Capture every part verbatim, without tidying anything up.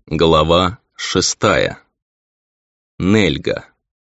Глава шестая. Нельга.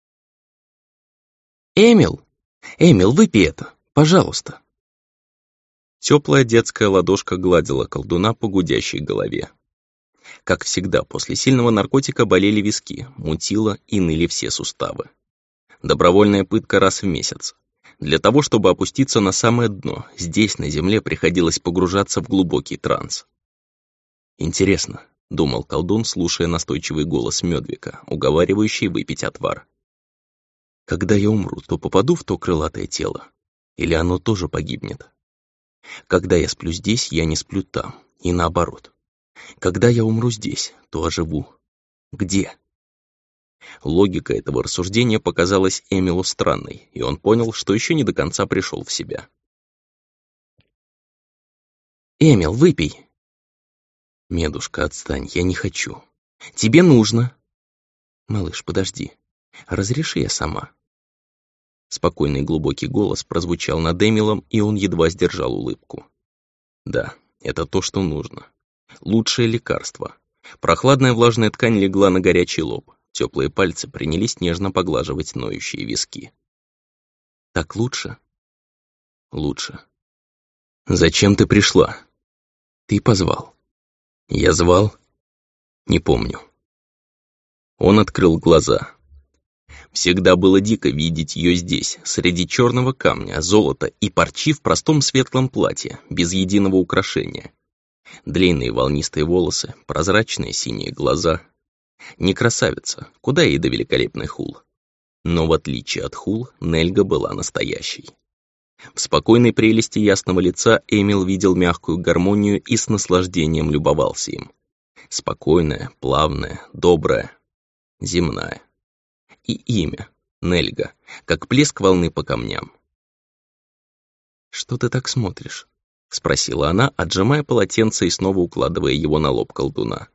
«Эмил! Эмил, выпей это, пожалуйста!» Теплая детская ладошка гладила колдуна по гудящей голове. Как всегда, после сильного наркотика болели виски, мутило и ныли все суставы. Добровольная пытка раз в месяц. Для того, чтобы опуститься на самое дно, здесь, на земле, приходилось погружаться в глубокий транс. Интересно, — думал колдун, слушая настойчивый голос Мёдвика, уговаривающий выпить отвар. «Когда я умру, то попаду в то крылатое тело? Или оно тоже погибнет? Когда я сплю здесь, я не сплю там, и наоборот. Когда я умру здесь, то оживу. Где?» Логика этого рассуждения показалась Эмилу странной, и он понял, что еще не до конца пришел в себя. «Эмил, выпей!» «Медушка, отстань, я не хочу». «Тебе нужно!» «Малыш, подожди. Разреши я сама». Спокойный глубокий голос прозвучал над Эмилом, и он едва сдержал улыбку. Да, это то, что нужно. Лучшее лекарство. Прохладная влажная ткань легла на горячий лоб. Теплые пальцы принялись нежно поглаживать ноющие виски. «Так лучше?» «Лучше». «Зачем ты пришла?» «Ты позвал». «Я звал?» «Не помню». Он открыл глаза. Всегда было дико видеть ее здесь, среди черного камня, золота и парчи в простом светлом платье, без единого украшения. Длинные волнистые волосы, прозрачные синие глаза. Не красавица, куда ей до великолепной Хул. Но в отличие от Хул, Нельга была настоящей. В спокойной прелести ясного лица Эмил видел мягкую гармонию и с наслаждением любовался им. Спокойная, плавная, добрая, земная. И имя — Нельга, как плеск волны по камням. «Что ты так смотришь?» — спросила она, отжимая полотенце и снова укладывая его на лоб колдуна.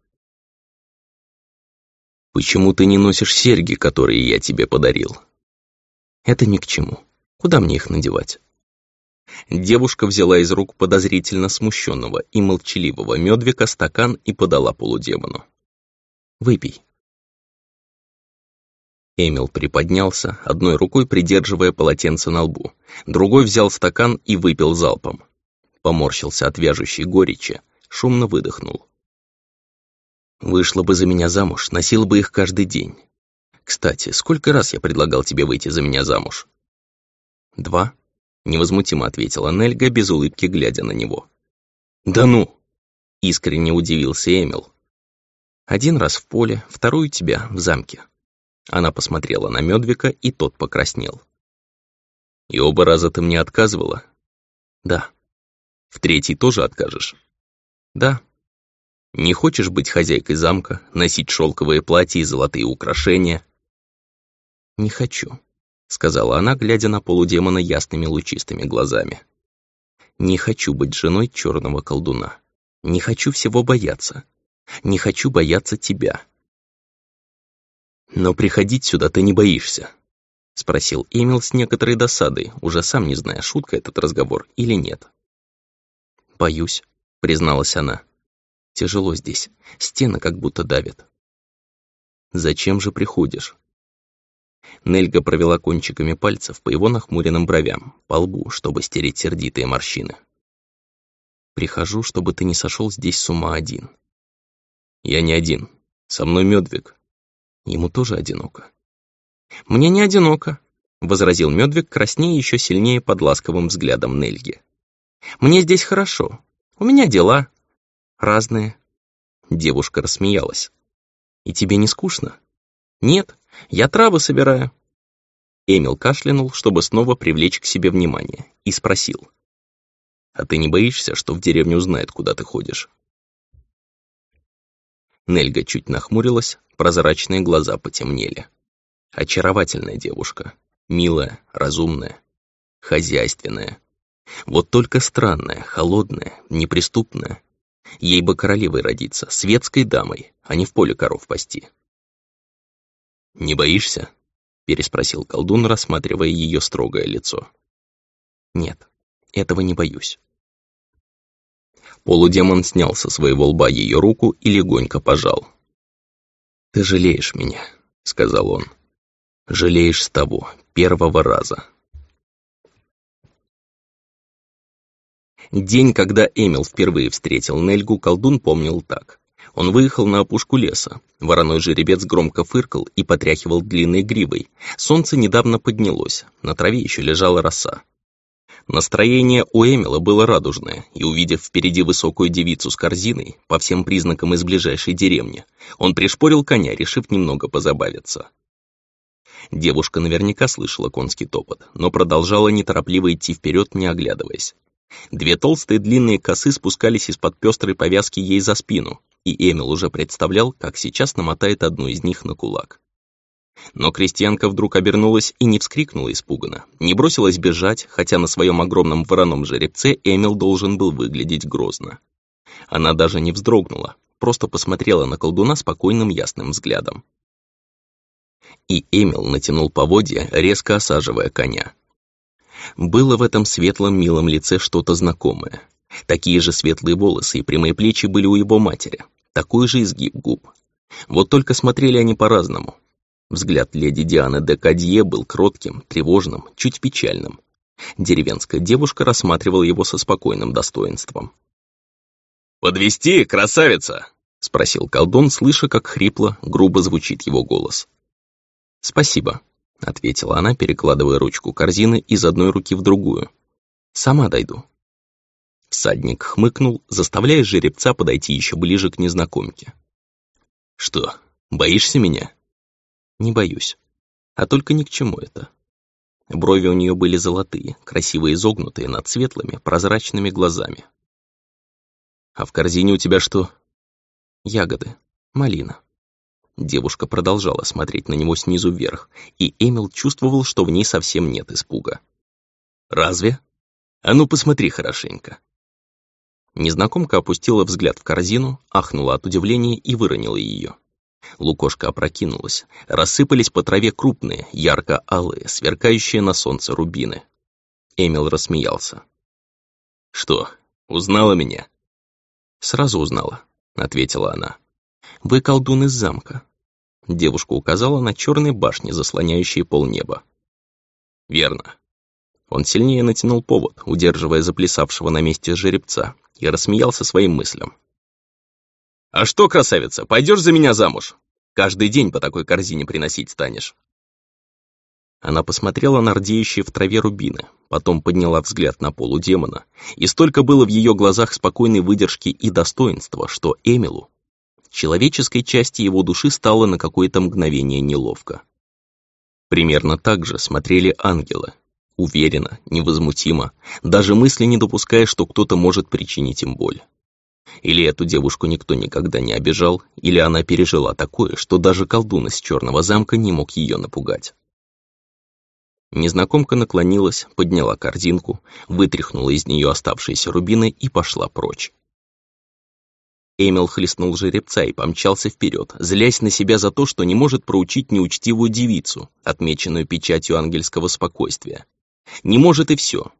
«Почему ты не носишь серьги, которые я тебе подарил?» «Это ни к чему. Куда мне их надевать?» Девушка взяла из рук подозрительно смущенного и молчаливого Мёдвика стакан и подала полудемону. «Выпей». Эмил приподнялся, одной рукой придерживая полотенце на лбу, другой взял стакан и выпил залпом. Поморщился от вяжущей горечи, шумно выдохнул. «Вышла бы за меня замуж, носила бы их каждый день. Кстати, сколько раз я предлагал тебе выйти за меня замуж?» «Два», — невозмутимо ответила Нельга, без улыбки глядя на него. «Да ну!» — искренне удивился Эмил. «Один раз в поле, второй у тебя в замке». Она посмотрела на Мёдвика, и тот покраснел. «И оба раза ты мне отказывала?» «Да». «В третий тоже откажешь?» «Да». «Не хочешь быть хозяйкой замка, носить шелковые платья и золотые украшения?» «Не хочу», — сказала она, глядя на полудемона ясными лучистыми глазами. «Не хочу быть женой черного колдуна. Не хочу всего бояться. Не хочу бояться тебя». «Но приходить сюда ты не боишься?» — спросил Эмил с некоторой досадой, уже сам не зная, шутка этот разговор или нет. «Боюсь», — призналась она. «Тяжело здесь, стены как будто давят». «Зачем же приходишь?» Нельга провела кончиками пальцев по его нахмуренным бровям, по лбу, чтобы стереть сердитые морщины. «Прихожу, чтобы ты не сошел здесь с ума один». «Я не один. Со мной Мёдвик». Ему тоже одиноко. «Мне не одиноко», — возразил Мёдвик, краснея еще сильнее под ласковым взглядом Нельги. «Мне здесь хорошо. У меня дела разные». Девушка рассмеялась. «И тебе не скучно?» «Нет, я травы собираю». Эмил кашлянул, чтобы снова привлечь к себе внимание, и спросил. «А ты не боишься, что в деревню узнают, куда ты ходишь?» Нельга чуть нахмурилась, прозрачные глаза потемнели. Очаровательная девушка, милая, разумная, хозяйственная. Вот только странная, холодная, неприступная. Ей бы королевой родиться, светской дамой, а не в поле коров пасти. «Не боишься?» — переспросил колдун, рассматривая ее строгое лицо. «Нет, этого не боюсь». Полудемон снял со своего лба ее руку и легонько пожал. «Ты жалеешь меня», — сказал он. «Жалеешь с того, первого раза». День, когда Эмил впервые встретил Нельгу, колдун помнил так. Он выехал на опушку леса. Вороной жеребец громко фыркал и потряхивал длинной гривой. Солнце недавно поднялось, на траве еще лежала роса. Настроение у Эмила было радужное, и, увидев впереди высокую девицу с корзиной, по всем признакам из ближайшей деревни, он пришпорил коня, решив немного позабавиться. Девушка наверняка слышала конский топот, но продолжала неторопливо идти вперед, не оглядываясь. Две толстые длинные косы спускались из-под пестрой повязки ей за спину, и Эмил уже представлял, как сейчас намотает одну из них на кулак. Но крестьянка вдруг обернулась и не вскрикнула испуганно, не бросилась бежать, хотя на своем огромном вороном жеребце Эмил должен был выглядеть грозно. Она даже не вздрогнула, просто посмотрела на колдуна спокойным ясным взглядом. И Эмил натянул поводья, резко осаживая коня. Было в этом светлом милом лице что-то знакомое. Такие же светлые волосы и прямые плечи были у его матери, такой же изгиб губ. Вот только смотрели они по-разному. Взгляд леди Дианы де Кадье был кротким, тревожным, чуть печальным. Деревенская девушка рассматривала его со спокойным достоинством. «Подвезти, красавица?» — спросил колдун, слыша, как хрипло, грубо звучит его голос. «Спасибо», — ответила она, перекладывая ручку корзины из одной руки в другую. «Сама дойду». Всадник хмыкнул, заставляя жеребца подойти еще ближе к незнакомке. «Что, боишься меня?» «Не боюсь. А только ни к чему это». Брови у нее были золотые, красиво изогнутые над светлыми, прозрачными глазами. «А в корзине у тебя что?» «Ягоды. Малина». Девушка продолжала смотреть на него снизу вверх, и Эмил чувствовал, что в ней совсем нет испуга. «Разве? А ну посмотри хорошенько». Незнакомка опустила взгляд в корзину, ахнула от удивления и выронила ее. Лукошка опрокинулась, рассыпались по траве крупные, ярко-алые, сверкающие на солнце рубины. Эмил рассмеялся. «Что, узнала меня?» «Сразу узнала», — ответила она. «Вы колдун из замка». Девушка указала на черные башни, заслоняющие полнеба. «Верно». Он сильнее натянул повод, удерживая заплясавшего на месте жеребца, и рассмеялся своим мыслям. «А что, красавица, пойдешь за меня замуж? Каждый день по такой корзине приносить станешь». Она посмотрела на рдеющие в траве рубины, потом подняла взгляд на полудемона, и столько было в ее глазах спокойной выдержки и достоинства, что Эмилу, человеческой части его души, стало на какое-то мгновение неловко. Примерно так же смотрели ангелы, уверенно, невозмутимо, даже мысли не допуская, что кто-то может причинить им боль. Или эту девушку никто никогда не обижал, или она пережила такое, что даже колдун из Черного замка не мог ее напугать. Незнакомка наклонилась, подняла корзинку, вытряхнула из нее оставшиеся рубины и пошла прочь. Эмил хлестнул жеребца и помчался вперед, злясь на себя за то, что не может проучить неучтивую девицу, отмеченную печатью ангельского спокойствия. Не может и все.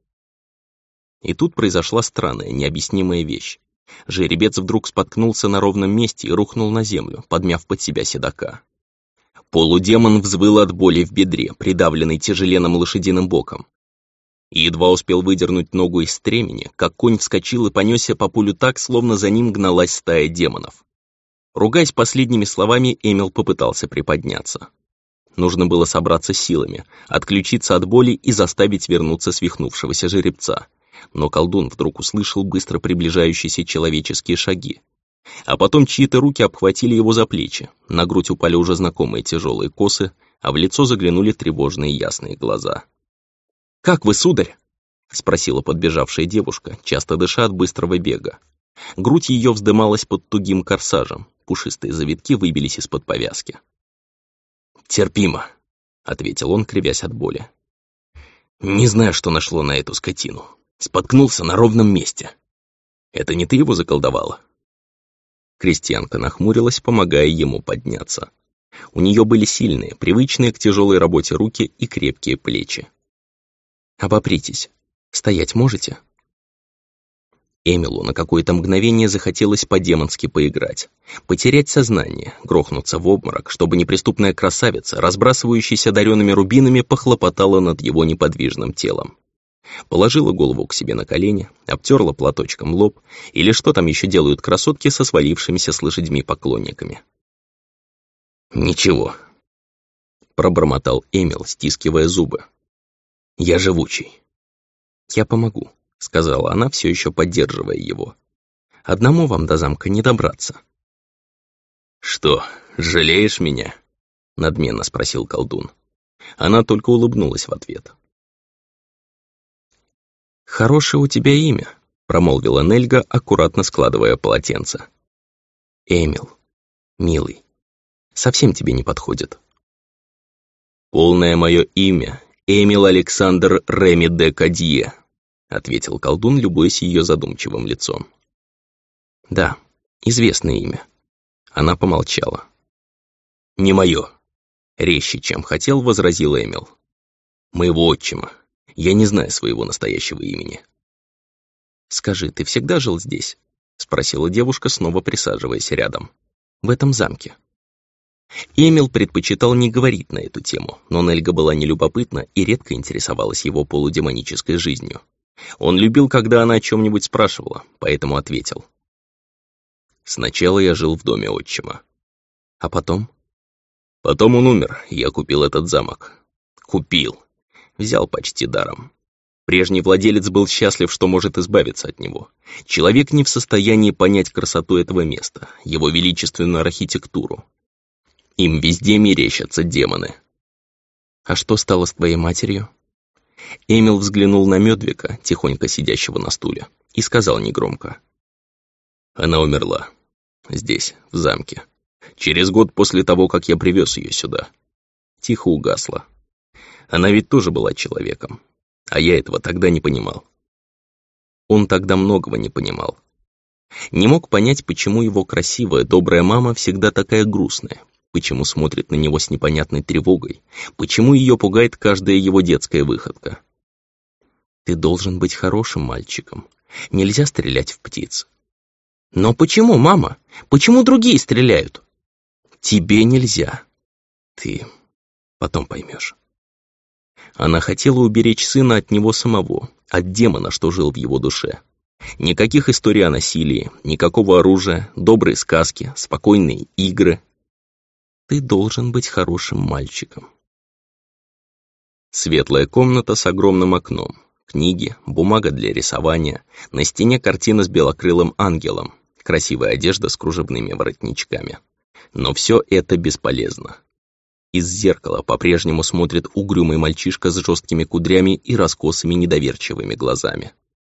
И тут произошла странная, необъяснимая вещь. Жеребец вдруг споткнулся на ровном месте и рухнул на землю, подмяв под себя седока. Полудемон взвыл от боли в бедре, придавленный тяжеленным лошадиным боком. И едва успел выдернуть ногу из стремени, как конь вскочил и понесся по полю так, словно за ним гналась стая демонов. Ругаясь последними словами, Эмил попытался приподняться. Нужно было собраться силами, отключиться от боли и заставить вернуться свихнувшегося жеребца. Но колдун вдруг услышал быстро приближающиеся человеческие шаги. А потом чьи-то руки обхватили его за плечи, на грудь упали уже знакомые тяжелые косы, а в лицо заглянули тревожные ясные глаза. «Как вы, сударь?» — спросила подбежавшая девушка, часто дыша от быстрого бега. Грудь ее вздымалась под тугим корсажем, пушистые завитки выбились из-под повязки. «Терпимо», — ответил он, кривясь от боли. «Не знаю, что нашло на эту скотину. Споткнулся на ровном месте. Это не ты его заколдовала?» Крестьянка нахмурилась, помогая ему подняться. У нее были сильные, привычные к тяжелой работе руки и крепкие плечи. «Обопритесь. Стоять можете?» Эмилу на какое-то мгновение захотелось по-демонски поиграть, потерять сознание, грохнуться в обморок, чтобы неприступная красавица, разбрасывающаяся даренными рубинами, похлопотала над его неподвижным телом. Положила голову к себе на колени, обтерла платочком лоб, или что там еще делают красотки со свалившимися с лошадьми поклонниками. «Ничего», — пробормотал Эмил, стискивая зубы. «Я живучий». «Я помогу», — сказала она, все еще поддерживая его. «Одному вам до замка не добраться». «Что, жалеешь меня?» — надменно спросил колдун. Она только улыбнулась в ответ. «Хорошее у тебя имя», — промолвила Нельга, аккуратно складывая полотенце. «Эмил, милый, совсем тебе не подходит». «Полное мое имя — Эмил Александр Реми де Кадье», — ответил колдун, любуясь ее задумчивым лицом. «Да, известное имя». Она помолчала. «Не мое», — резче, чем хотел, возразил Эмил. «Моего отчима. Я не знаю своего настоящего имени». «Скажи, ты всегда жил здесь?» — спросила девушка, снова присаживаясь рядом. «В этом замке». Эмил предпочитал не говорить на эту тему, но Нельга была нелюбопытна и редко интересовалась его полудемонической жизнью. Он любил, когда она о чем-нибудь спрашивала, поэтому ответил. «Сначала я жил в доме отчима. А потом?» «Потом он умер, и я купил этот замок. Купил. Взял почти даром. Прежний владелец был счастлив, что может избавиться от него. Человек не в состоянии понять красоту этого места, его величественную архитектуру. Им везде мерещатся демоны». «А что стало с твоей матерью?» Эмил взглянул на Мёдвика, тихонько сидящего на стуле, и сказал негромко. «Она умерла. Здесь, в замке. Через год после того, как я привез ее сюда. Тихо угасла. Она ведь тоже была человеком, а я этого тогда не понимал». Он тогда многого не понимал. Не мог понять, почему его красивая, добрая мама всегда такая грустная, почему смотрит на него с непонятной тревогой, почему ее пугает каждая его детская выходка. «Ты должен быть хорошим мальчиком. Нельзя стрелять в птиц». «Но почему, мама? Почему другие стреляют?» «Тебе нельзя. Ты потом поймешь». Она хотела уберечь сына от него самого, от демона, что жил в его душе. Никаких историй о насилии, никакого оружия, добрые сказки, спокойные игры. Ты должен быть хорошим мальчиком. Светлая комната с огромным окном, книги, бумага для рисования, на стене картина с белокрылым ангелом, красивая одежда с кружевными воротничками. Но все это бесполезно. Из зеркала по-прежнему смотрит угрюмый мальчишка с жесткими кудрями и раскосыми недоверчивыми глазами.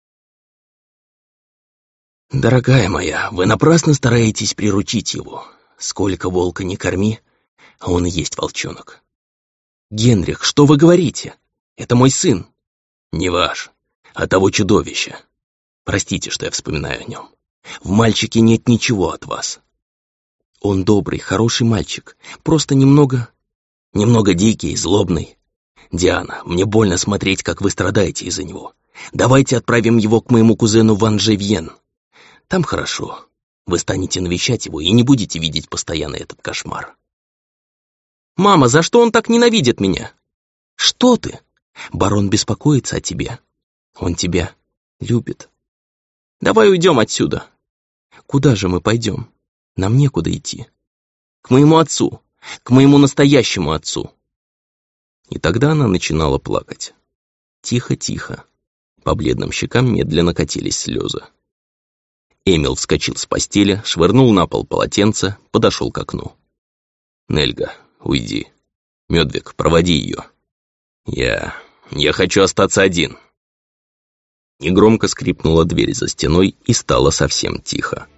«Дорогая моя, вы напрасно стараетесь приручить его. Сколько волка не корми, а он и есть волчонок». «Генрих, что вы говорите? Это мой сын». «Не ваш, а того чудовища. Простите, что я вспоминаю о нем. В мальчике нет ничего от вас. Он добрый, хороший мальчик, просто немного... немного дикий, злобный. Диана, мне больно смотреть, как вы страдаете из-за него. Давайте отправим его к моему кузену в Анжевьен. Там хорошо. Вы станете навещать его и не будете видеть постоянно этот кошмар». «Мама, за что он так ненавидит меня?» «Что ты? Барон беспокоится о тебе. Он тебя любит». «Давай уйдем отсюда». «Куда же мы пойдем? Нам некуда идти». «К моему отцу, к моему настоящему отцу». И тогда она начинала плакать. Тихо-тихо. По бледным щекам медленно катились слезы. Эмил вскочил с постели, швырнул на пол полотенце, подошел к окну. «Нельга, уйди. Мёдвик, проводи ее. Я... я хочу остаться один». Негромко скрипнула дверь за стеной, и стало совсем тихо.